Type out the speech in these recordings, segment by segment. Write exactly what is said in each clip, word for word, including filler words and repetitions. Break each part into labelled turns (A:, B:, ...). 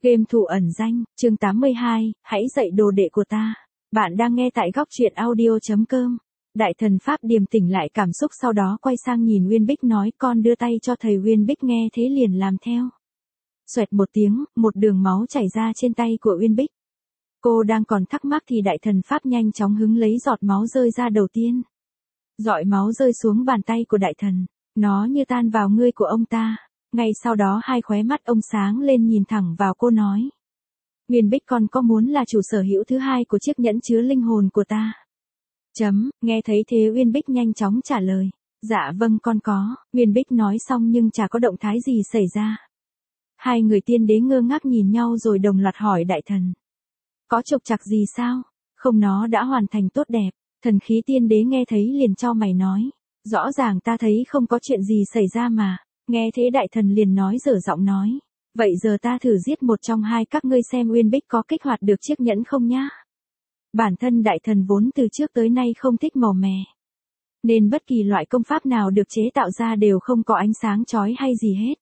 A: Game thủ ẩn danh, chương tám mươi hai, hãy dạy đồ đệ của ta. Bạn đang nghe tại góc truyện audio.com. Đại thần Pháp điềm tỉnh lại cảm xúc sau đó quay sang nhìn Uyên Bích nói con đưa tay cho thầy. Uyên Bích nghe thế liền làm theo. Xoẹt một tiếng, một đường máu chảy ra trên tay của Uyên Bích. Cô đang còn thắc mắc thì đại thần Pháp nhanh chóng hứng lấy giọt máu rơi ra đầu tiên. Giọt máu rơi xuống bàn tay của đại thần, nó như tan vào ngươi của ông ta. Ngay sau đó hai khóe mắt ông sáng lên nhìn thẳng vào cô nói. Uyên Bích con có muốn là chủ sở hữu thứ hai của chiếc nhẫn chứa linh hồn của ta? Chấm, nghe thấy thế Uyên Bích nhanh chóng trả lời. Dạ vâng con có, Uyên Bích nói xong nhưng chả có động thái gì xảy ra. Hai người tiên đế ngơ ngác nhìn nhau rồi đồng loạt hỏi đại thần. Có trục trặc gì sao? Không, nó đã hoàn thành tốt đẹp. Thần khí tiên đế nghe thấy liền cho mày nói. Rõ ràng ta thấy không có chuyện gì xảy ra mà. Nghe thế đại thần liền nói dở giọng nói. Vậy giờ ta thử giết một trong hai các ngươi xem Uyên Bích có kích hoạt được chiếc nhẫn không nhá. Bản thân đại thần vốn từ trước tới nay không thích màu mè. Nên bất kỳ loại công pháp nào được chế tạo ra đều không có ánh sáng chói hay gì hết.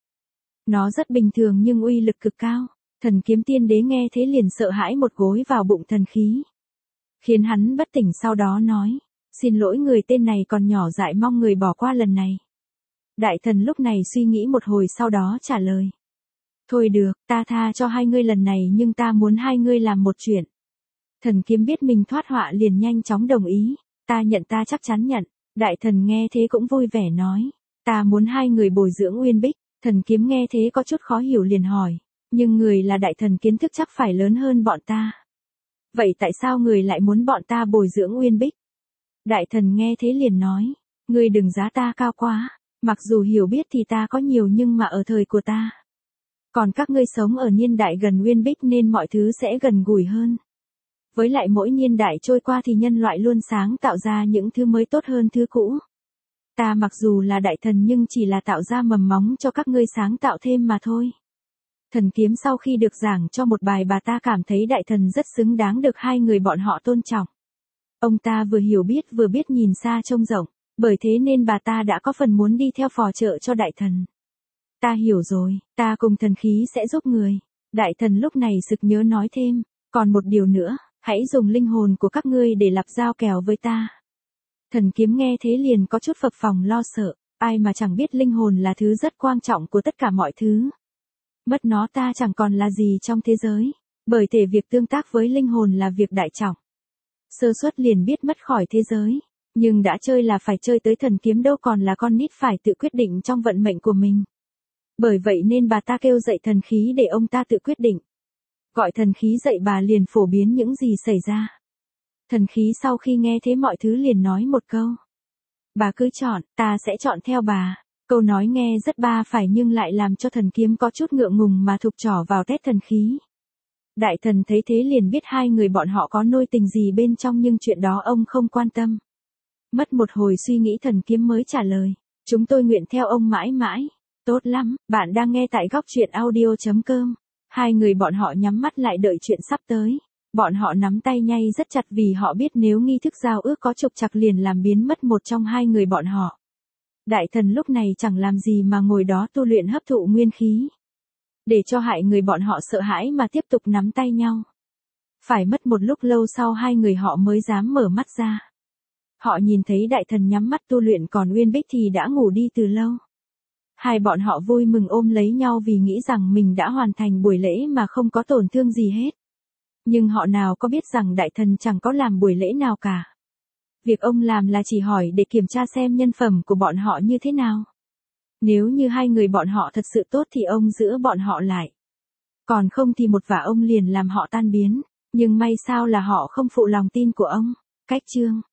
A: Nó rất bình thường nhưng uy lực cực cao. Thần kiếm tiên đế nghe thế liền sợ hãi một gối vào bụng thần khí. Khiến hắn bất tỉnh sau đó nói. Xin lỗi người tên này còn nhỏ dại mong người bỏ qua lần này. Đại thần lúc này suy nghĩ một hồi sau đó trả lời. Thôi được, ta tha cho hai ngươi lần này nhưng ta muốn hai ngươi làm một chuyện. Thần kiếm biết mình thoát họa liền nhanh chóng đồng ý. Ta nhận, ta chắc chắn nhận. Đại thần nghe thế cũng vui vẻ nói. Ta muốn hai người bồi dưỡng Uyên Bích. Thần kiếm nghe thế có chút khó hiểu liền hỏi. Nhưng người là đại thần kiến thức chắc phải lớn hơn bọn ta. Vậy tại sao người lại muốn bọn ta bồi dưỡng Uyên Bích? Đại thần nghe thế liền nói. Ngươi đừng giá ta cao quá. Mặc dù hiểu biết thì ta có nhiều nhưng mà ở thời của ta. Còn các ngươi sống ở niên đại gần Uyên Bích nên mọi thứ sẽ gần gũi hơn. Với lại mỗi niên đại trôi qua thì nhân loại luôn sáng tạo ra những thứ mới tốt hơn thứ cũ. Ta mặc dù là đại thần nhưng chỉ là tạo ra mầm móng cho các ngươi sáng tạo thêm mà thôi. Thần kiếm sau khi được giảng cho một bài bà ta cảm thấy đại thần rất xứng đáng được hai người bọn họ tôn trọng. Ông ta vừa hiểu biết vừa biết nhìn xa trông rộng. Bởi thế nên bà ta đã có phần muốn đi theo phò trợ cho đại thần. Ta hiểu rồi, ta cùng thần khí sẽ giúp người. Đại thần lúc này sực nhớ nói thêm. Còn một điều nữa, hãy dùng linh hồn của các ngươi để lập giao kèo với ta. Thần kiếm nghe thế liền có chút phập phồng lo sợ. Ai mà chẳng biết linh hồn là thứ rất quan trọng của tất cả mọi thứ. Mất nó ta chẳng còn là gì trong thế giới. Bởi thế việc tương tác với linh hồn là việc đại trọng. Sơ suất liền biết mất khỏi thế giới. Nhưng đã chơi là phải chơi tới thần kiếm đâu còn là con nít phải tự quyết định trong vận mệnh của mình. Bởi vậy nên bà ta kêu dậy thần khí để ông ta tự quyết định. Gọi thần khí dậy bà liền phổ biến những gì xảy ra. Thần khí sau khi nghe thế mọi thứ liền nói một câu. Bà cứ chọn, ta sẽ chọn theo bà. Câu nói nghe rất ba phải nhưng lại làm cho thần kiếm có chút ngượng ngùng mà thục trỏ vào tét thần khí. Đại thần thấy thế liền biết hai người bọn họ có nôi tình gì bên trong nhưng chuyện đó ông không quan tâm. Mất một hồi suy nghĩ thần kiếm mới trả lời. Chúng tôi nguyện theo ông mãi mãi. Tốt lắm, bạn đang nghe tại góc truyện audio.com. Hai người bọn họ nhắm mắt lại đợi chuyện sắp tới. Bọn họ nắm tay nhay rất chặt vì họ biết nếu nghi thức giao ước có trục trặc liền làm biến mất một trong hai người bọn họ. Đại thần lúc này chẳng làm gì mà ngồi đó tu luyện hấp thụ nguyên khí. Để cho hại người bọn họ sợ hãi mà tiếp tục nắm tay nhau. Phải mất một lúc lâu sau hai người họ mới dám mở mắt ra. Họ nhìn thấy đại thần nhắm mắt tu luyện còn Uyên Bích thì đã ngủ đi từ lâu. Hai bọn họ vui mừng ôm lấy nhau vì nghĩ rằng mình đã hoàn thành buổi lễ mà không có tổn thương gì hết. Nhưng họ nào có biết rằng đại thần chẳng có làm buổi lễ nào cả. Việc ông làm là chỉ hỏi để kiểm tra xem nhân phẩm của bọn họ như thế nào. Nếu như hai người bọn họ thật sự tốt thì ông giữ bọn họ lại. Còn không thì một vả ông liền làm họ tan biến. Nhưng may sao là họ không phụ lòng tin của ông. Cách chương